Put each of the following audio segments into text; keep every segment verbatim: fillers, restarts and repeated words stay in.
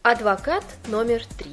Адвокат номер три.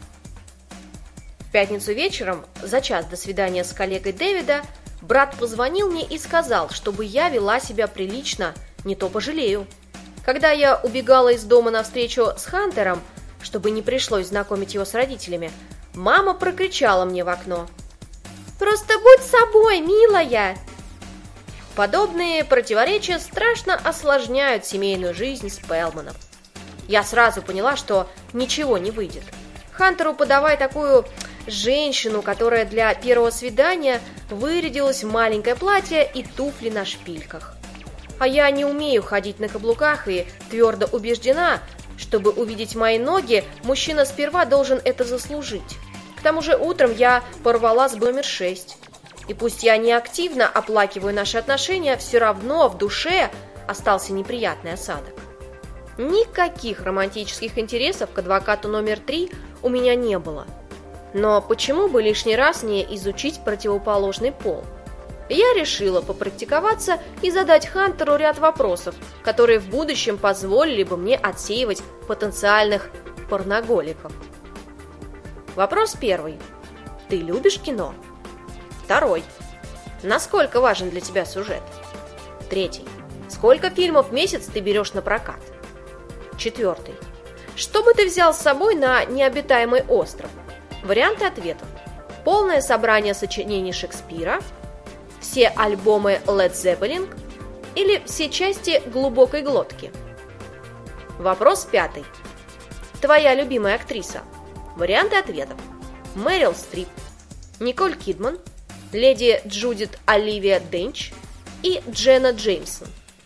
В пятницу вечером, за час до свидания с коллегой Дэвида, брат позвонил мне и сказал, чтобы я вела себя прилично, не то пожалею. Когда я убегала из дома навстречу с Хантером, чтобы не пришлось знакомить его с родителями, мама прокричала мне в окно: «Просто будь собой, милая!» Подобные противоречия страшно осложняют семейную жизнь Спелманов. Я сразу поняла, что ничего не выйдет. Хантеру подавай такую женщину, которая для первого свидания вырядилась в маленькое платье и туфли на шпильках. А я не умею ходить на каблуках и твердо убеждена, чтобы увидеть мои ноги, мужчина сперва должен это заслужить. К тому же утром я порвала с номер шесть. И пусть я не активно оплакиваю наши отношения, все равно в душе остался неприятный осадок. Никаких романтических интересов к адвокату номер три у меня не было. Но почему бы лишний раз не изучить противоположный пол? Я решила попрактиковаться и задать Хантеру ряд вопросов, которые в будущем позволили бы мне отсеивать потенциальных порноголиков. Вопрос первый. Ты любишь кино? Второй. Насколько важен для тебя сюжет? Третий. Сколько фильмов в месяц ты берешь на прокат? Четвертый. Что бы ты взял с собой на необитаемый остров? Варианты ответов. Полное собрание сочинений Шекспира, все альбомы Led Zeppelin или все части глубокой глотки. Вопрос пятый. Твоя любимая актриса? Варианты ответов. Мэрил Стрип, Николь Кидман, леди Джудит Оливия Денч и Дженна Джеймсон.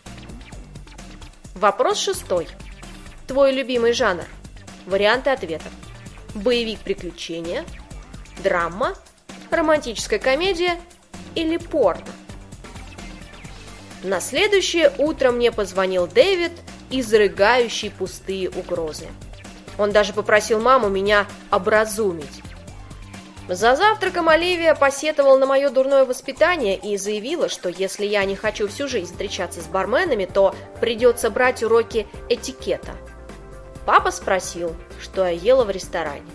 Вопрос шестой. Твой любимый жанр? Варианты ответов. Боевик-приключения, драма, романтическая комедия или порно. На следующее утро мне позвонил Дэвид, изрыгающий пустые угрозы. Он даже попросил маму меня образумить. За завтраком Оливия посетовала на мое дурное воспитание и заявила, что если я не хочу всю жизнь встречаться с барменами, то придется брать уроки этикета. Папа спросил, что я ела в ресторане.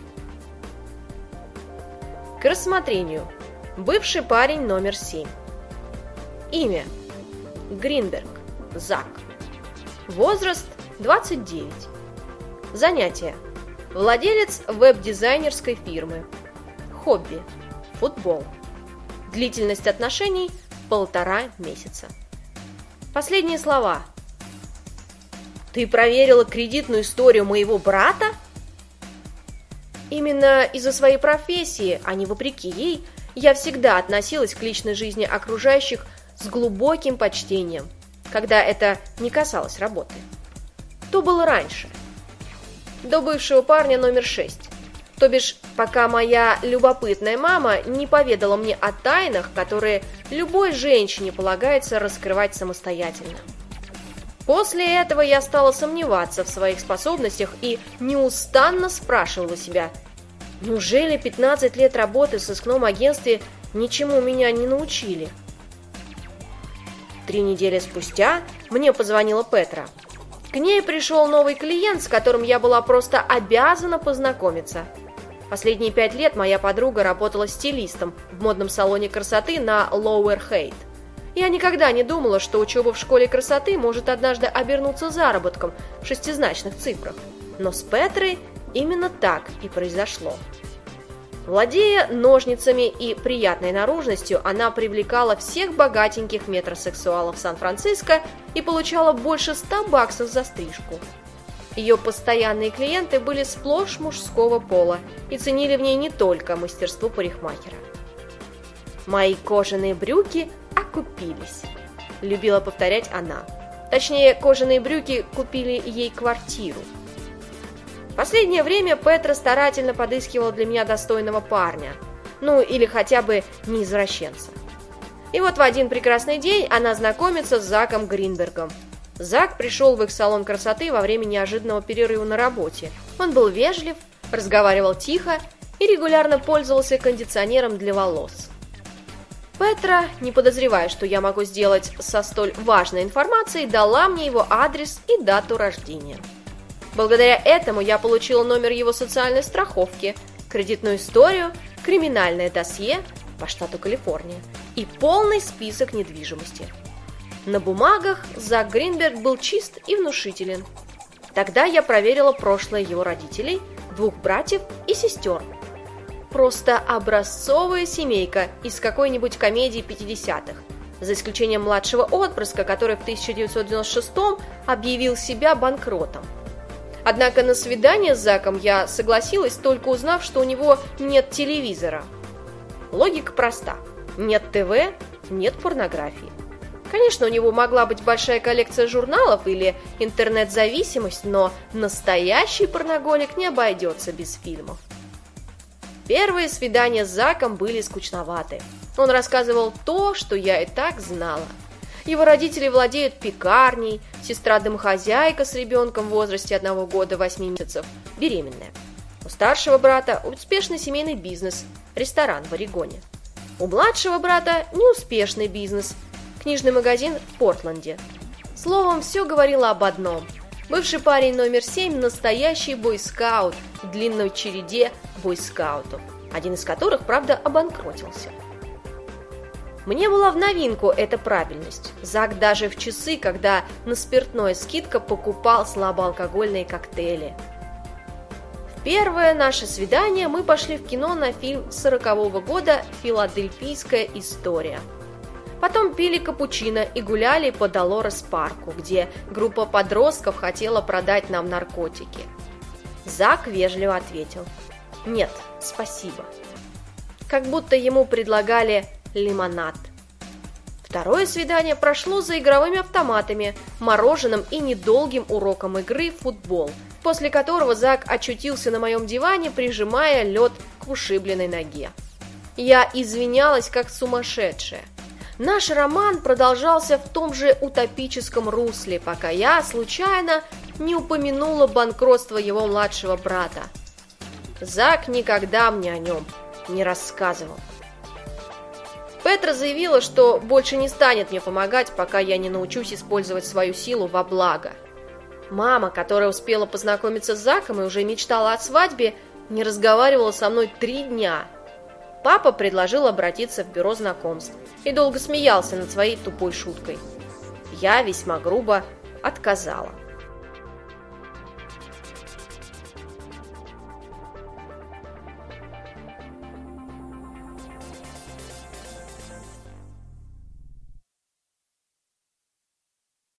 К рассмотрению. Бывший парень номер семь. Имя. Гринберг. Зак. Возраст двадцать девять. Занятие. Владелец веб-дизайнерской фирмы. Хобби. Футбол. Длительность отношений полтора месяца. Последние слова. Ты проверила кредитную историю моего брата? Именно из-за своей профессии, а не вопреки ей, я всегда относилась к личной жизни окружающих с глубоким почтением, когда это не касалось работы. То было раньше. До бывшего парня номер шесть. То бишь, пока моя любопытная мама не поведала мне о тайнах, которые любой женщине полагается раскрывать самостоятельно. После этого я стала сомневаться в своих способностях и неустанно спрашивала себя, неужели пятнадцать лет работы в сыскном агентстве ничему меня не научили? Три недели спустя мне позвонила Петра. К ней пришел новый клиент, с которым я была просто обязана познакомиться. Последние пять лет моя подруга работала стилистом в модном салоне красоты на Lower Haight. Я никогда не думала, что учеба в школе красоты может однажды обернуться заработком в шестизначных цифрах. Но с Петрой именно так и произошло. Владея ножницами и приятной наружностью, она привлекала всех богатеньких метросексуалов Сан-Франциско и получала больше ста баксов за стрижку. Ее постоянные клиенты были сплошь мужского пола и ценили в ней не только мастерство парикмахера. «Мои кожаные брюки окупились», — любила повторять она. Точнее, кожаные брюки купили ей квартиру. В последнее время Петра старательно подыскивала для меня достойного парня, ну или хотя бы не извращенца. И вот в один прекрасный день она знакомится с Заком Гринбергом. Зак пришел в их салон красоты во время неожиданного перерыва на работе. Он был вежлив, разговаривал тихо и регулярно пользовался кондиционером для волос. Петра, не подозревая, что я могу сделать со столь важной информацией, дала мне его адрес и дату рождения. Благодаря этому я получила номер его социальной страховки, кредитную историю, криминальное досье по штату Калифорния и полный список недвижимости. На бумагах Зак Гринберг был чист и внушителен. Тогда я проверила прошлое его родителей, двух братьев и сестер. Просто образцовая семейка из какой-нибудь комедии пятидесятых, за исключением младшего отпрыска, который в тысяча девятьсот девяносто шестом объявил себя банкротом. Однако на свидание с Заком я согласилась, только узнав, что у него нет телевизора. Логика проста. Нет ТВ, нет порнографии. Конечно, у него могла быть большая коллекция журналов или интернет-зависимость, но настоящий порноголик не обойдется без фильмов. Первые свидания с Заком были скучноваты. Он рассказывал то, что я и так знала. Его родители владеют пекарней, сестра-домохозяйка с ребенком в возрасте одного года восьми месяцев, беременная. У старшего брата успешный семейный бизнес, ресторан в Орегоне. У младшего брата неуспешный бизнес, книжный магазин в Портленде. Словом, все говорило об одном. Бывший парень номер семь – настоящий бойскаут в длинной череде бойскаутов, один из которых, правда, обанкротился. Мне была в новинку эта правильность. Зак даже в часы, когда на спиртное скидка, покупал слабоалкогольные коктейли. В первое наше свидание мы пошли в кино на фильм сорокового года «Филадельфийская история». Потом пили капучино и гуляли по Долорес-парку, где группа подростков хотела продать нам наркотики. Зак вежливо ответил: «Нет, спасибо». Как будто ему предлагали лимонад. Второе свидание прошло за игровыми автоматами, мороженым и недолгим уроком игры в футбол, после которого Зак очутился на моем диване, прижимая лед к ушибленной ноге. Я извинялась, как сумасшедшая. Наш роман продолжался в том же утопическом русле, пока я случайно не упомянула банкротство его младшего брата. Зак никогда мне о нем не рассказывал. Петра заявила, что больше не станет мне помогать, пока я не научусь использовать свою силу во благо. Мама, которая успела познакомиться с Заком и уже мечтала о свадьбе, не разговаривала со мной три дня. Папа предложил обратиться в бюро знакомств и долго смеялся над своей тупой шуткой. Я весьма грубо отказала.